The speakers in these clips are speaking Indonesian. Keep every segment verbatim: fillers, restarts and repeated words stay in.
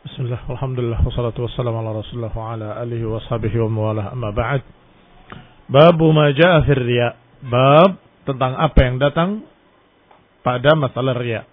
Bismillah, alhamdulillah, wassalatu wassalamu ala rasulullah wa ala alihi wa sahbihi wa mawalah, amma ba'd. Babu ma ja'a fir riya. Bab tentang apa yang datang pada masalah riya.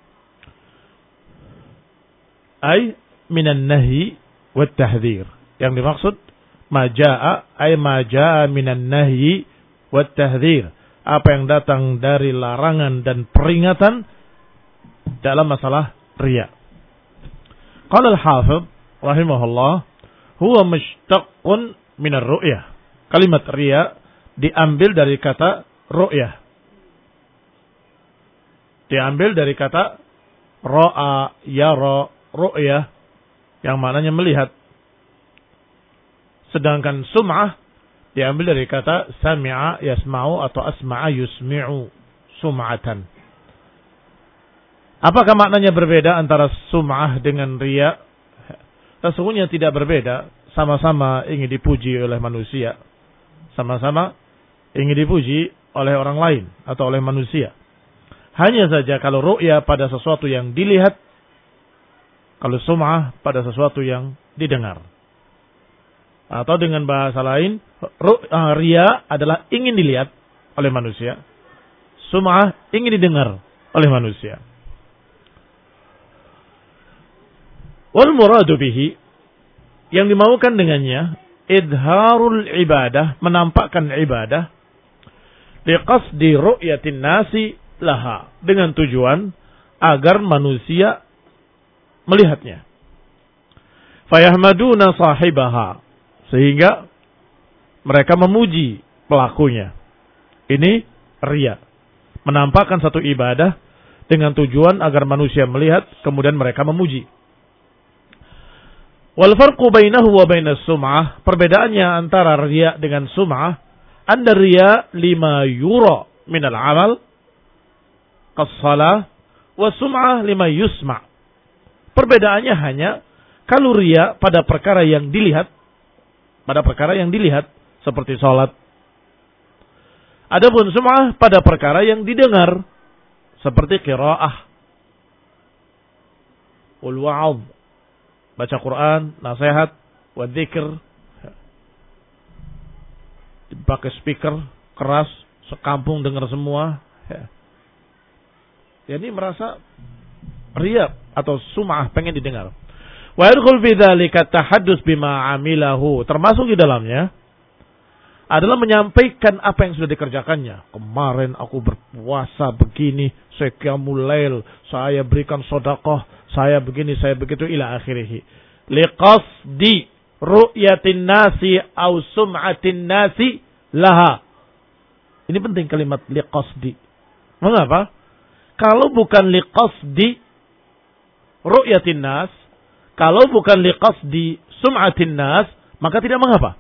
Ay minan nahi wa tahdhir. Yang dimaksud ma ja'a ay ma ja'a minan nahi wa tahdhir. Apa yang datang dari larangan dan peringatan dalam masalah riya. Qala al-Hafidh rahimahullah, huwa mushtaqqun min ar-ru'yah. Kalimat riya diambil dari kata ru'yah. Diambil dari kata ra'a, yara, ru'yah, yang maknanya melihat. Sedangkan sum'ah diambil dari kata sami'a yasma'u atau asma'a yusmi'u, sum'atan. Apakah maknanya berbeda antara sum'ah dengan riya? Sesungguhnya tidak berbeda. Sama-sama ingin dipuji oleh manusia. Sama-sama ingin dipuji oleh orang lain atau oleh manusia. Hanya saja kalau ru'ya pada sesuatu yang dilihat, kalau sum'ah pada sesuatu yang didengar. Atau dengan bahasa lain, riya adalah ingin dilihat oleh manusia. Sum'ah ingin didengar oleh manusia. Wal muradu bihi, yang dimaukan dengannya, idharul ibadah, menampakkan ibadah, liqasdi ru'yatin nasi laha, dengan tujuan agar manusia melihatnya. Fayahmaduna sahibaha, sehingga mereka memuji pelakunya. Ini riya, menampakkan satu ibadah dengan tujuan agar manusia melihat, kemudian mereka memuji. Wal farqu bainahu wa bainas sum'ah, perbedaannya antara riya dengan sum'ah, anna riya lima yura minal amal qas-shalah wa sum'ah lima yusma'. Perbedaannya hanya kalau riya pada perkara yang dilihat, pada perkara yang dilihat seperti salat. Adapun sum'ah pada perkara yang didengar seperti qiraah, wal wa'adh, baca Quran, nasihat, wa dzikir, pakai speaker keras, sekampung dengar semua. Ya. Jadi merasa riya atau sum'ah, pengen didengar. Wa yadkhul fi dzalika tahaddus bima amilahu, termasuk di dalamnya adalah menyampaikan apa yang sudah dikerjakannya. Kemarin aku berpuasa begini, saya qiyamul lail, saya berikan sedekah, saya begini, saya begitu, ila akhirih. Liqasdi ru'yatin nasi au sum'atin nasi laha. Ini penting kalimat liqasdi. Mengapa? Kalau bukan liqasdi ru'yatin nas, kalau bukan liqasdi sum'atin nas, maka tidak mengapa.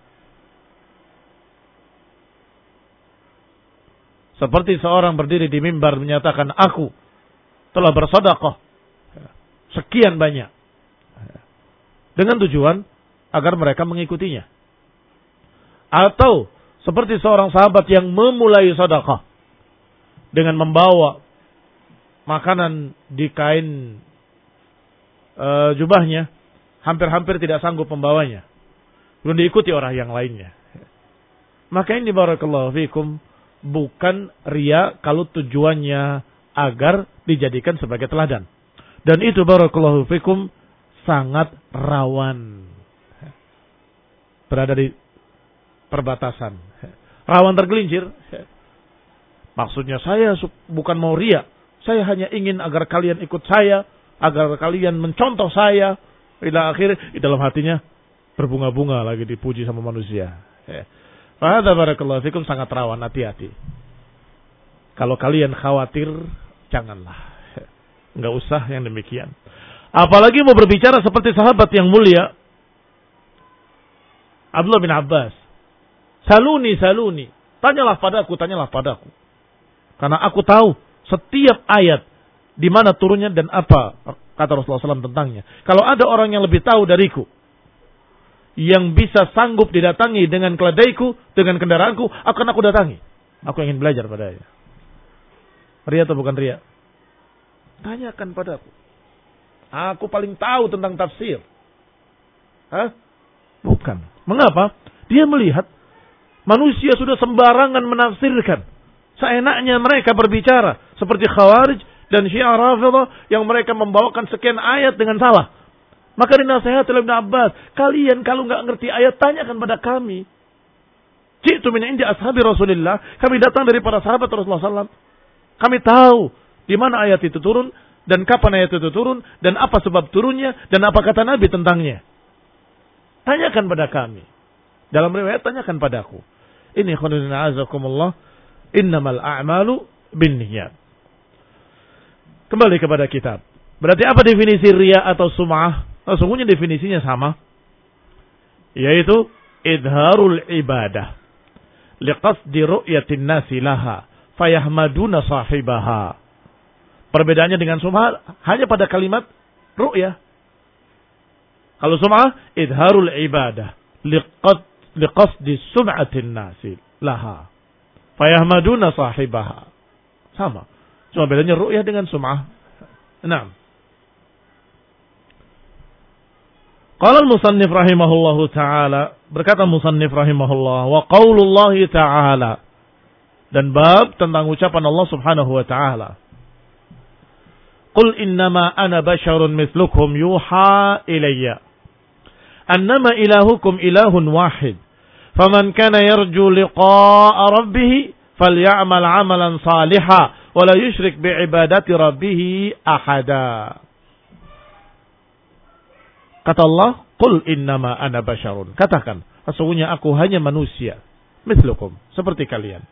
Seperti seorang berdiri di mimbar menyatakan, aku telah bersedekah sekian banyak, dengan tujuan agar mereka mengikutinya. Atau seperti seorang sahabat yang memulai sedekah dengan membawa makanan di kain e, jubahnya, hampir-hampir tidak sanggup membawanya, belum diikuti orang yang lainnya. Maka ini barakallahu fikum, bukan riya kalau tujuannya agar dijadikan sebagai teladan. Dan itu barakallahu fikum sangat rawan berada di perbatasan, rawan tergelincir. Maksudnya saya bukan mau riya, saya hanya ingin agar kalian ikut saya, agar kalian mencontoh saya. Ila akhir, di dalam hatinya berbunga-bunga lagi dipuji sama manusia. Fahadza barakallahu fikum sangat rawan, hati-hati. Kalau kalian khawatir, janganlah. Enggak usah yang demikian. Apalagi mau berbicara seperti sahabat yang mulia Abdullah bin Abbas. Saluni, saluni. Tanyalah padaku, tanyalah padaku. Karena aku tahu setiap ayat di mana turunnya dan apa kata Rasulullah shallallahu alaihi wasallam tentangnya. Kalau ada orang yang lebih tahu dariku, yang bisa sanggup didatangi dengan keledaiku, dengan kendaraanku, akan aku datangi. Aku ingin belajar padanya. Riya atau bukan riya? Tanyakan padaku. Aku paling tahu tentang tafsir. Hah? Bukan. Mengapa? Dia melihat manusia sudah sembarangan menafsirkan. Seenaknya mereka berbicara. Seperti Khawarij dan Syiah Rafidhah yang mereka membawakan sekian ayat dengan salah. Maka dinasihati oleh Ibn Abbas, kalian kalau nggak ngerti ayat, tanyakan pada kami. Jitu min indi ashabi Rasulillah, kami datang dari para sahabat Rasulullah sallallahu alaihi wasallam. Kami tahu di mana ayat itu turun, dan kapan ayat itu turun, dan apa sebab turunnya, dan apa kata Nabi tentangnya. Tanyakan pada kami. Dalam riwayat, tanyakan padaku. Ini khonudin azakumullah, innamal a'malu bin niyat. Kembali kepada kitab. Berarti apa definisi riya atau sum'ah? Sesungguhnya definisinya sama, yaitu idharul ibadah liqasdi ru'yatin nasi laha fayahmaduna sahibaha. Perbedaannya dengan sum'ah hanya pada kalimat ru'yah. Kalau sum'ah idharul ibadah liqad liqasdi sum'atin nasi laha fayahmaduna sahibaha. Sama, cuma bedanya ru'yah dengan sum'ah. Naam. Qala al-musannif rahimahullahu ta'ala, berkata musannif rahimahullah, wa qaulullahi ta'ala, dan bab tentang ucapan Allah subhanahu wa ta'ala. Qul innama ana basharun mislukum yuha ilayya annama ilahukum ilahun wahid faman kana yarju liqa'a rabbih falya'mal 'amalan salihan wa la yusyrik bi'ibadati rabbih ahada. Kata Allah, qul innama ana basyarun. Katakan, sesungguhnya aku hanya manusia. Mislukum, seperti kalian.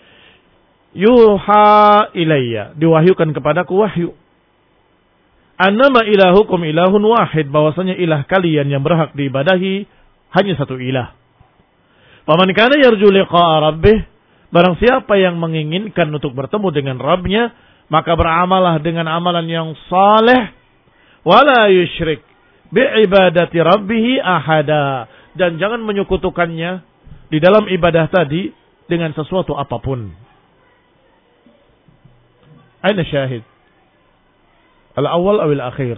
Yuha ilayya, diwahyukan kepadaku wahyu. Annama ilahukum ilahun wahid, bahwasanya ilah kalian yang berhak diibadahi hanya satu ilah. Faman kana yarju liqa'a rabbih, barang siapa yang menginginkan untuk bertemu dengan Rabbnya, maka beramalah dengan amalan yang saleh, wala yusyrik bi'ibadati rabbih ahada, dan jangan menyekutukannya di dalam ibadah tadi dengan sesuatu apapun. Aina syahid? Al-awwal atau al-akhir?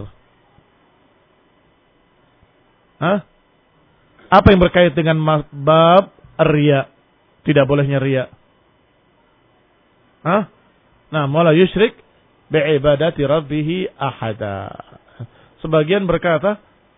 Hah? Apa yang berkait dengan bab riya? Tidak bolehnya riya. Hah? Nah, wala yusyrik bi'ibadati rabbih ahada. Sebagian berkata,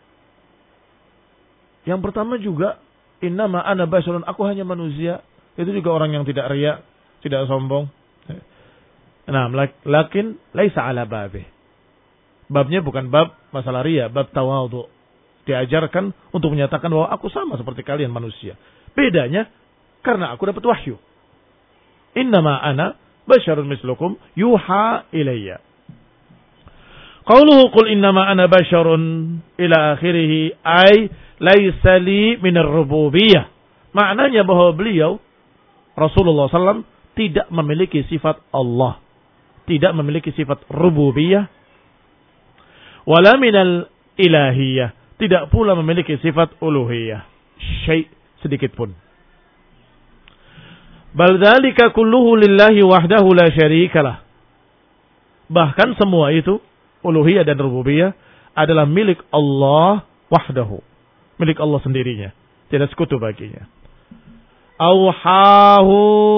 yang pertama juga, innama ana basyarun, aku hanya manusia. Itu juga orang yang tidak riya, tidak sombong. Nah, lakin laisa ala babih. Babnya bukan bab masalah riya, bab tawadhu. Diajarkan untuk menyatakan bahwa aku sama seperti kalian manusia. Bedanya karena aku dapat wahyu. Innama ana basyarun mislukum yuha ilayya. Qauluhu qul innama ana basyarun ila akhirih ay laisa li minar rububiyyah. Maknanya bahwa beliau Rasulullah sallallahu alaihi wasallam tidak memiliki sifat Allah, tidak memiliki sifat rububiyah, wala minal ilahiyah, tidak pula memiliki sifat uluhiyah, syai' sedikit pun. Bal dzalika kulluhu lillahi wahdahu la syarikalah. Bahkan semua itu, uluhiyah dan rububiyah, adalah milik Allah wahdahu, milik Allah sendirinya, tidak sekutu baginya. Auhahu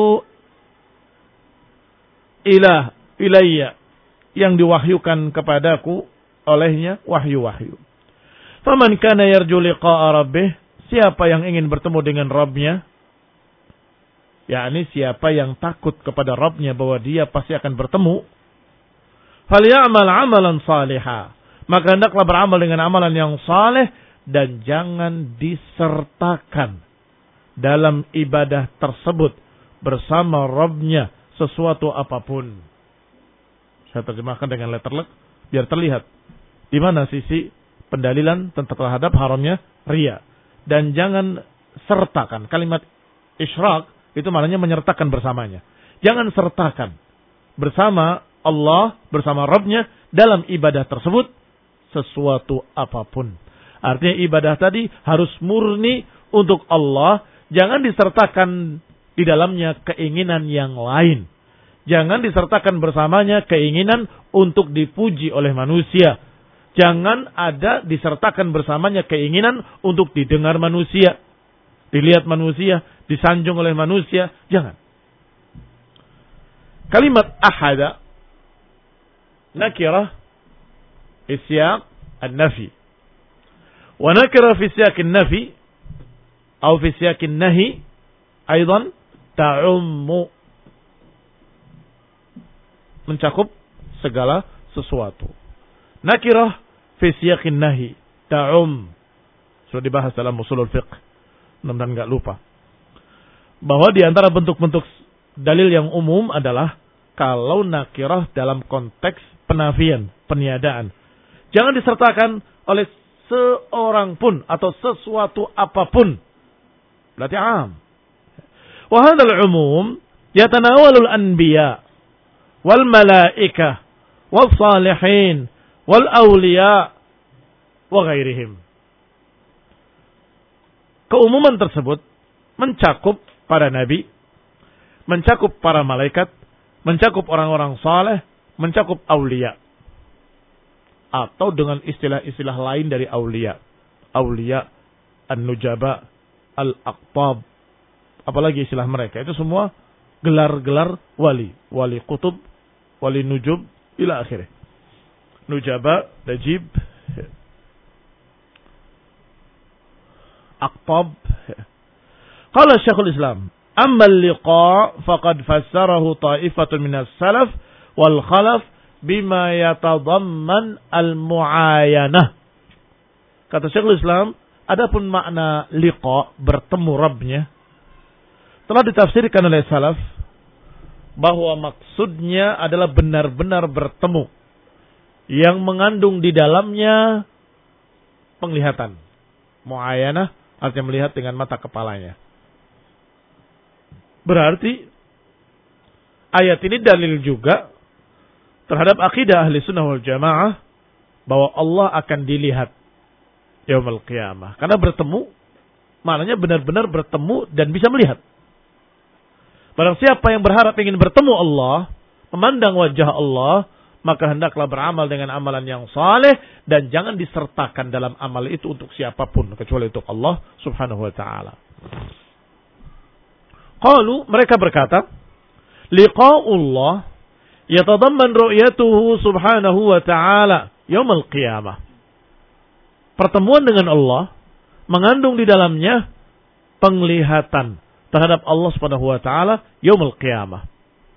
ilah ilayya, yang diwahyukan kepadaku olehnya wahyu-wahyu. Faman kana yarju liqa'a rabbih, siapa yang ingin bertemu dengan Rabbnya, yakni siapa yang takut kepada Rabbnya bahwa dia pasti akan bertemu, falyamal amalan salihah, maka hendaklah beramal dengan amalan yang saleh, dan jangan disertakan dalam ibadah tersebut bersama Rabbnya sesuatu apapun. Saya terjemahkan dengan letterlek biar terlihat di mana sisi pendalilan tentang terhadap haramnya riya. Dan jangan sertakan, kalimat isyrak itu maknanya menyertakan bersamanya. Jangan sertakan bersama Allah, bersama Rabbnya dalam ibadah tersebut sesuatu apapun. Artinya ibadah tadi harus murni untuk Allah, jangan disertakan di dalamnya keinginan yang lain. Jangan disertakan bersamanya keinginan untuk dipuji oleh manusia. Jangan ada disertakan bersamanya keinginan untuk didengar manusia, dilihat manusia, disanjung oleh manusia. Jangan. Kalimat ahada nakirah fi siyaq an-nafi. Wa nakirah fi siyaq an-nafi atau fi siyaq an-nahi aidan ta'ummu, mencakup segala sesuatu. Nakirah fi siyaqin nahi ta'um, sudah dibahas dalam usulul fiqh, mudah-mudahan enggak lupa. Bahwa di antara bentuk-bentuk dalil yang umum adalah kalau nakirah dalam konteks penafian, peniadaan. Jangan disertakan oleh seorang pun atau sesuatu apapun. Berarti am. Wa hadzal umum yatanawalul anbiya wal malaikah wal salihin wal awliya wa ghairihim. Keumuman tersebut mencakup para nabi, mencakup para malaikat, mencakup orang-orang saleh, mencakup aulia. Atau dengan istilah-istilah lain dari aulia. Aulia, an-nujaba, al-aqtab. Apalagi istilah mereka. Itu semua gelar-gelar wali. Wali kutub, wali nujub, ila akhirnya. Nujaba, najib, aqtab. Qala Syekhul Islam, amma al-liqa faqad fassarahu ta'ifatun minas salaf wal khalaf bima yatadamman al-mu'ayanah. Kata Syekhul Islam, adapun makna liqa, bertemu Rabbnya, telah ditafsirkan oleh salaf bahwa maksudnya adalah benar-benar bertemu yang mengandung di dalamnya penglihatan. Mu'ayanah artinya melihat dengan mata kepalanya. Berarti ayat ini dalil juga terhadap akidah ahli sunnah wal jamaah bahwa Allah akan dilihat yaumul qiyamah. Karena bertemu maknanya benar-benar bertemu dan bisa melihat. Barang siapa yang berharap ingin bertemu Allah, memandang wajah Allah, maka hendaklah beramal dengan amalan yang saleh dan jangan disertakan dalam amal itu untuk siapapun kecuali untuk Allah Subhanahu wa taala. Qalu, mereka berkata, liqa'ullah yatadamman ru'yatuhu subhanahu wa ta'ala yaumil qiyamah. Pertemuan dengan Allah mengandung di dalamnya penglihatan terhadap Allah Subhanahu wa taala yaumil qiyamah.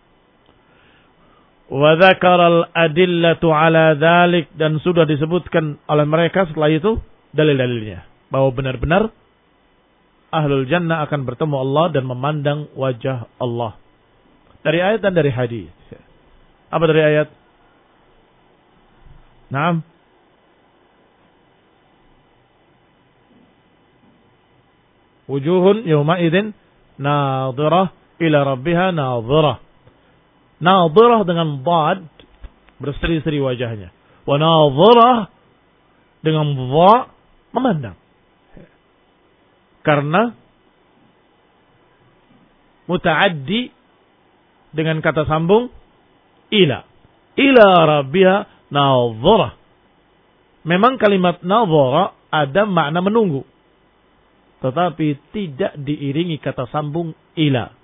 Wa dzakara al-adillatu ala dzalik, dan sudah disebutkan oleh mereka setelah itu dalil-dalilnya bahwa benar-benar ahlul jannah akan bertemu Allah dan memandang wajah Allah. Dari ayat dan dari hadis. Apa dari ayat? Naam. Wujuhun yawma idzin nadhirah ila rabbiha nadhirah. Nadhirah dengan dhad, berseri-seri wajahnya. Wa nadhirah dengan dha, memandang. Karena muta'addi dengan kata sambung ila. Ila rabbiha nadhirah. Memang kalimat nadhirah ada makna menunggu, tetapi tidak diiringi kata sambung ila.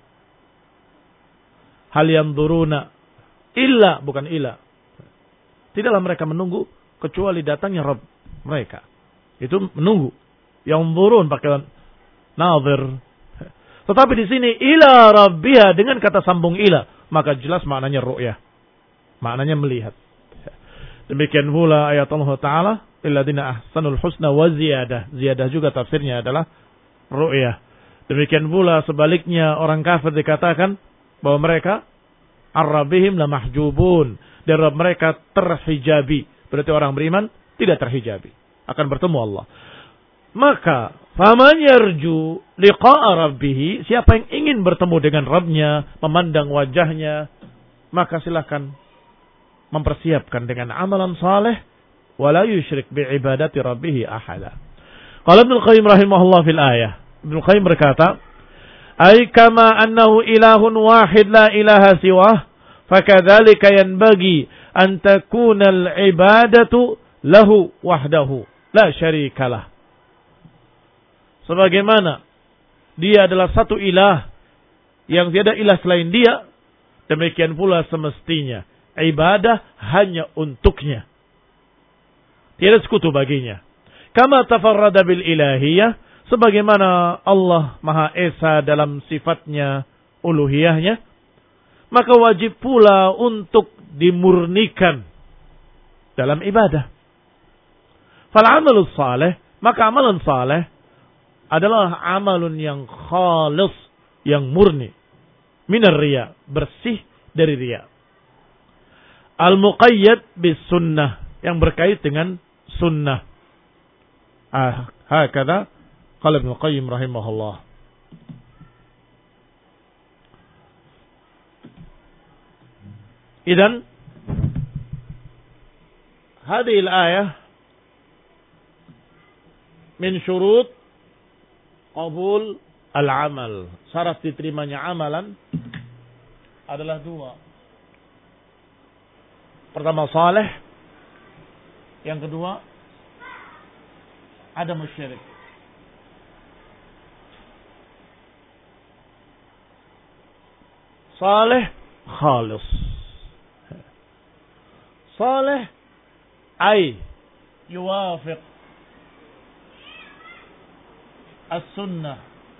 Hal yanzuruna illa, bukan ila. Tidaklah mereka menunggu kecuali datangnya Rabb mereka. Itu menunggu. Yanzurun pakai nazir. Tetapi di sini ila rabbiha dengan kata sambung ila, maka jelas maknanya ru'yah. Maknanya melihat. Demikian pula ayat Allah Ta'ala, illadzina ahsanul husna wa ziyadah. Ziyadah juga tafsirnya adalah ru'yah. Demikian pula sebaliknya orang kafir dikatakan bahwa mereka ar-rabbihim la mahjubun, dan Rabb mereka terhijabi. Berarti orang beriman tidak terhijabi, akan bertemu Allah. Maka faman yarju liqa'a rabbih, siapa yang ingin bertemu dengan Rabbnya, memandang wajahnya, maka silakan mempersiapkan dengan amalan saleh, wala yusyrik bi ibadati rabbih ahada. Qala Ibnu Qayyim rahimahullah fil ayah. Ibnu Qayyim berkata, ay kama annahu ilahun wahid la ilaha siwah, fakadzalika yanbaghi an takuna al-ibadatu lahu wahdahu la syarikalah. Sebagaimana dia adalah satu ilah yang tiada ilah selain dia, demikian pula semestinya ibadah hanya untuknya. Tiada sekutu baginya. Kama tafarrada bil ilahiyah, sebagaimana Allah Maha Esa dalam sifatnya uluhiyahnya, maka wajib pula untuk dimurnikan dalam ibadah. Fal amalus saleh, maka amalan saleh adalah amalun yang khalis, yang murni, minar riya, bersih dari riya. Al-muqayyad bis sunnah, yang berkait dengan sunnah. Ah, hakada qala Ibnu Qayyim rahimahullah. Idan hadhihi al-ayah min syurut qabul al-amal. Syarat diterimanya amalan adalah dua. Pertama saleh, yang kedua ada musyrik. Saleh khalis. Saleh ay yuwafiq as-sunnah.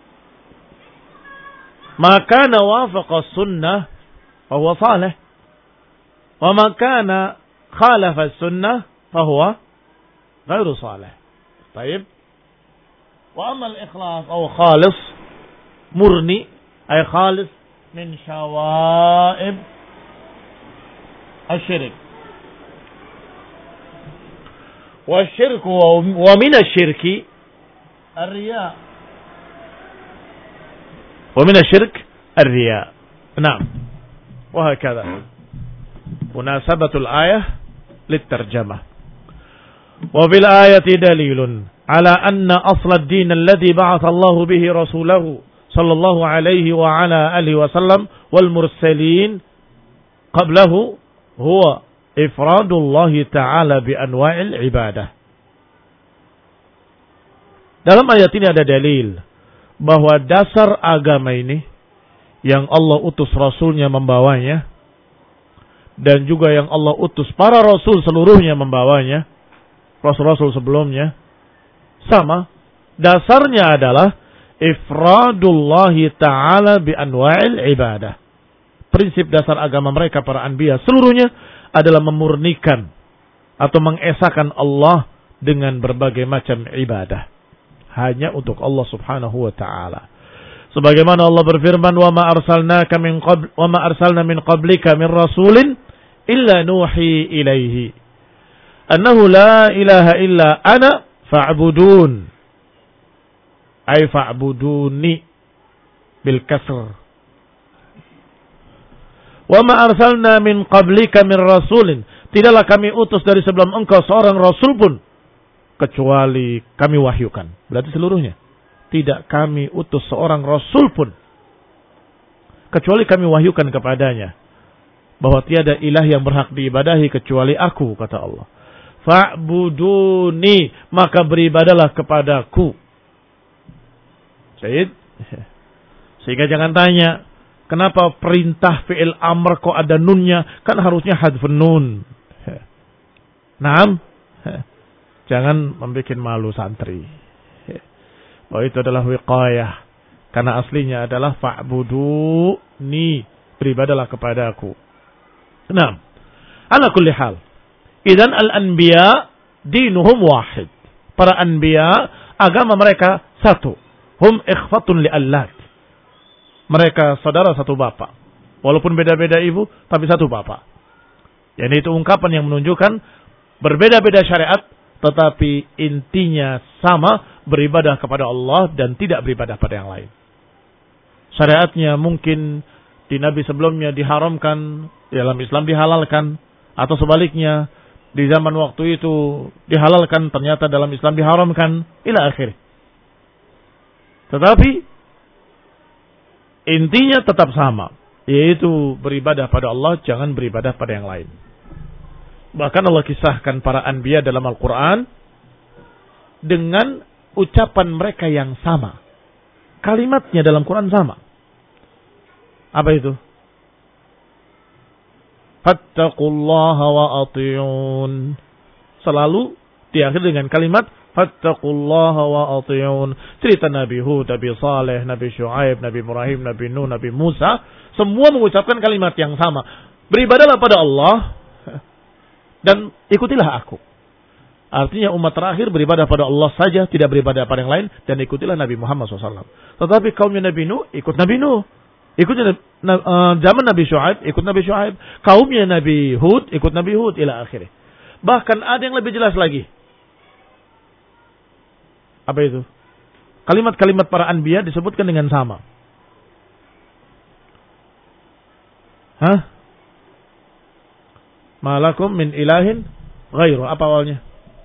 Ma kana wafaqa as-sunnah fahuwa saleh. Wa ma kana khalafa as-sunnah fahuwa ghairu saleh. Baik. Wa amma al-ikhlas aw khalis, murni ay khalis min syawaib asy-syirik. Wa syirku wa min asy-syirki ar-riya. Wa min asy-syirk ar-riya. Naam. Wa hakadha. Munasabatul ayah lit-tarjamah. Wa fil ayati dalilun ala anna asla ad-din alladhi ba'atha Allahu bihi rasulahu sallallahu alaihi wa ala alihi wa sallam wal mursalin qablahu huwa ifradullah ta'ala bi anwa'il ibadah. Dalam ayat ini ada dalil bahwa dasar agama ini yang Allah utus Rasulnya membawanya, dan juga yang Allah utus para Rasul seluruhnya membawanya, Rasul-Rasul sebelumnya, sama. Dasarnya adalah ifradullahi ta'ala bi anwa'il ibadah. Prinsip dasar agama mereka para anbiya seluruhnya adalah memurnikan atau mengesahkan Allah dengan berbagai macam ibadah. Hanya untuk Allah subhanahu wa ta'ala. Sebagaimana Allah berfirman, wa ma arsalnaka min qabl wa ma arsalna min qablika min rasulin illa nuhi ilaihi annahu la ilaha illa ana fa'budun. Ay fa'buduni bil kasr. Wa ma arsalna min qablika min rasulin, tidaklah kami utus dari sebelum engkau seorang rasul pun kecuali kami wahyukan. Berarti seluruhnya. Tidak kami utus seorang rasul pun kecuali kami wahyukan kepadanya bahwa tiada ilah yang berhak diibadahi kecuali aku, kata Allah. Fa'buduni, maka beribadalah kepadaku. Syahid. Sehingga jangan tanya, kenapa perintah fi'il amr kok ada nunnya? Kan harusnya hadfun nun. Naam. Jangan membuat malu santri. Oh, itu adalah wiqayah. Karena aslinya adalah fa'buduni, beribadalah kepadaku. Naam. Ala kulli hal. Idzan al-anbiya dinuhum wahid. Para anbiya agama mereka satu. Hum ikhfatun li allat. Mereka saudara satu bapak. Walaupun beda-beda ibu, tapi satu bapak. Yani itu ungkapan yang menunjukkan berbeda-beda syariat, tetapi intinya sama, beribadah kepada Allah dan tidak beribadah pada yang lain. Syariatnya mungkin di Nabi sebelumnya diharamkan, dalam Islam dihalalkan, atau sebaliknya di zaman waktu itu dihalalkan, ternyata dalam Islam diharamkan, ila akhir. Tetapi intinya tetap sama, yaitu beribadah pada Allah, jangan beribadah pada yang lain. Bahkan Allah kisahkan para anbiya dalam Al-Quran dengan ucapan mereka yang sama. Kalimatnya dalam Quran sama. Apa itu? Fattaqullaha wa ati'un. Selalu diakhiri dengan kalimat Fattaqullaha wa ati'un. Cerita Nabi Hud, Nabi Saleh, Nabi Syuaib, Nabi Ibrahim, Nabi Nuh, Nabi Musa, semua mengucapkan kalimat yang sama. Beribadahlah pada Allah dan ikutilah aku. Artinya umat terakhir beribadah pada Allah saja, tidak beribadah pada yang lain, dan ikutilah Nabi Muhammad shallallahu alaihi wasallam. Tetapi kaumnya Nabi Nuh ikut Nabi Nuh, ikutnya uh, zaman Nabi Syuaib ikut Nabi Syuaib, kaumnya Nabi Hud ikut Nabi Hud, ila akhirnya. Bahkan ada yang lebih jelas lagi. Apa itu? Kalimat-kalimat para anbiya disebutkan dengan sama. Hah? Malakum min ilahin ghairu. Apa awalnya?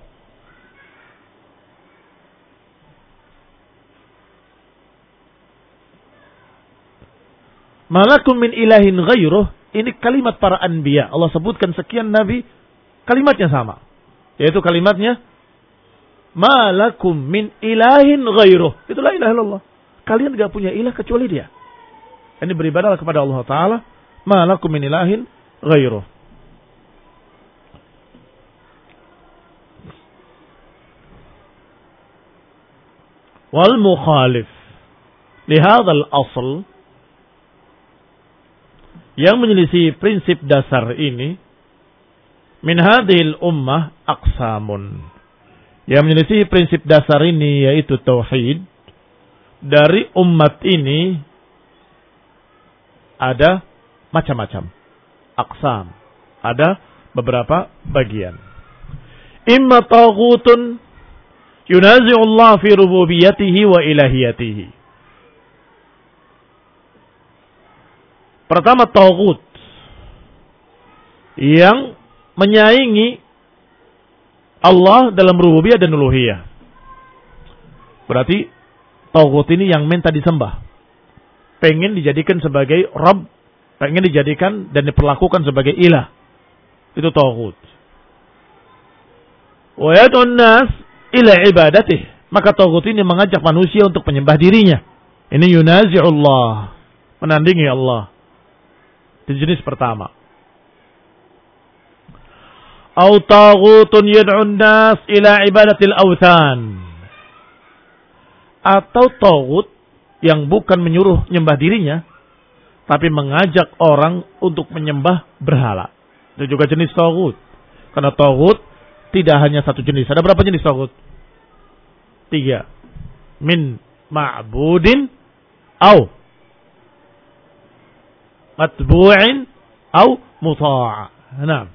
Malakum min ilahin ghairuh. Ini kalimat para anbiya. Allah sebutkan sekian nabi, kalimatnya sama. Yaitu kalimatnya Malakum min ilahin ghairuh. Itulah ilah Allah. Kalian gak punya ilah kecuali dia. Ini beribadah kepada Allah Ta'ala. Malakum min ilahin ghairuh. Wal mukhalif lihadzal asl, yang menyelisih prinsip dasar ini, min hadhil ummah aqsamun. Yang menyelisih prinsip dasar ini yaitu tauhid, dari umat ini ada macam-macam. Aqsam, ada beberapa bagian. Imma taghutun yunazi'u Allah fi rububiyyatihi wa ilahiyatihi. Pertama, taghut yang menyaingi Allah dalam rububiyah dan uluhiyah. Berarti taghut ini yang minta disembah, pengen dijadikan sebagai Rabb, pengen dijadikan dan diperlakukan sebagai ilah. Itu taghut. Wa yad'un nas ila ibadatih. Maka taghut ini mengajak manusia untuk menyembah dirinya. Ini yunazi'ullah, menandingi Allah. Itu jenis pertama. Au taghutun yad'un nas ila ibadatil awthan. Atau taghut yang bukan menyuruh menyembah dirinya, tapi mengajak orang untuk menyembah berhala. Itu juga jenis taghut. Karena taghut tidak hanya satu jenis. Ada berapa jenis taghut? Tiga. Min ma'budin au matbu'in au muta'a. Nah,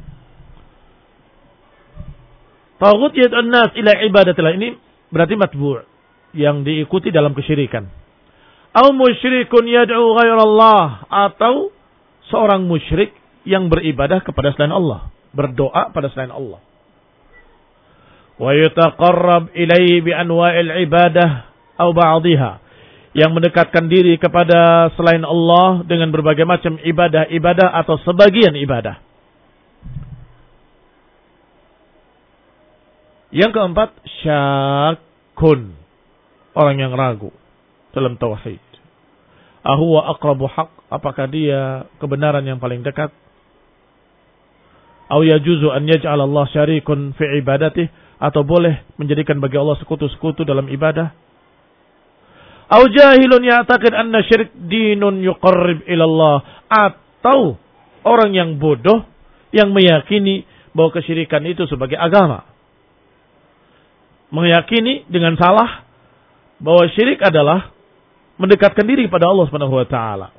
taghut yad'un nas ila ibadatillah, ini berarti matbu', yang diikuti dalam kesyirikan. Au musyrikun yad'u ghairallah, atau seorang musyrik yang beribadah kepada selain Allah, berdoa pada selain Allah. Wa yataqarrab ilaihi bi anwa'il ibadah au ba'dihha, yang mendekatkan diri kepada selain Allah dengan berbagai macam ibadah-ibadah atau sebagian ibadah. Yang keempat, syakun, orang yang ragu dalam tauhid. Ahuwa aqrabu haq, apakah dia kebenaran yang paling dekat? Au yajuzu an yaj'al Allah syarikun fi ibadatih, atau boleh menjadikan bagi Allah sekutu-sekutu dalam ibadah? Au jahilun ya'taqid anna syirik dinun yuqarrib ila Allah, atau orang yang bodoh yang meyakini bahwa kesyirikan itu sebagai agama. Meyakini dengan salah bahwa syirik adalah mendekatkan diri pada Allah Subhanahu wa taala.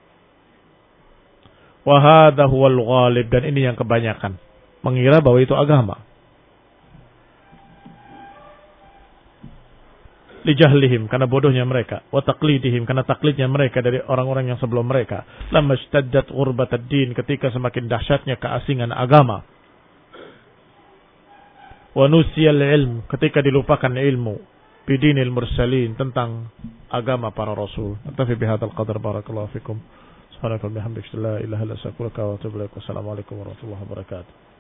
Wa hadha huwal ghalib, dan ini yang kebanyakan mengira bahwa itu agama. Lijahlihim, karena bodohnya mereka, wa taqlidihim, karena taklidnya mereka dari orang-orang yang sebelum mereka. Lamma ishtaddat ghurbatad din, ketika semakin dahsyatnya keasingan agama. Wa nusiyal ilm, ketika dilupakan ilmu, bidinil mursalin, tentang agama para rasul. Naktafi bihadzal qadar, barakallahu fikum. Subhanaka wa bihamdika, la ilaha illa anta, astaghfiruka wa atubu ilaik. Wassalamu alaikum warahmatullahi wabarakatuh.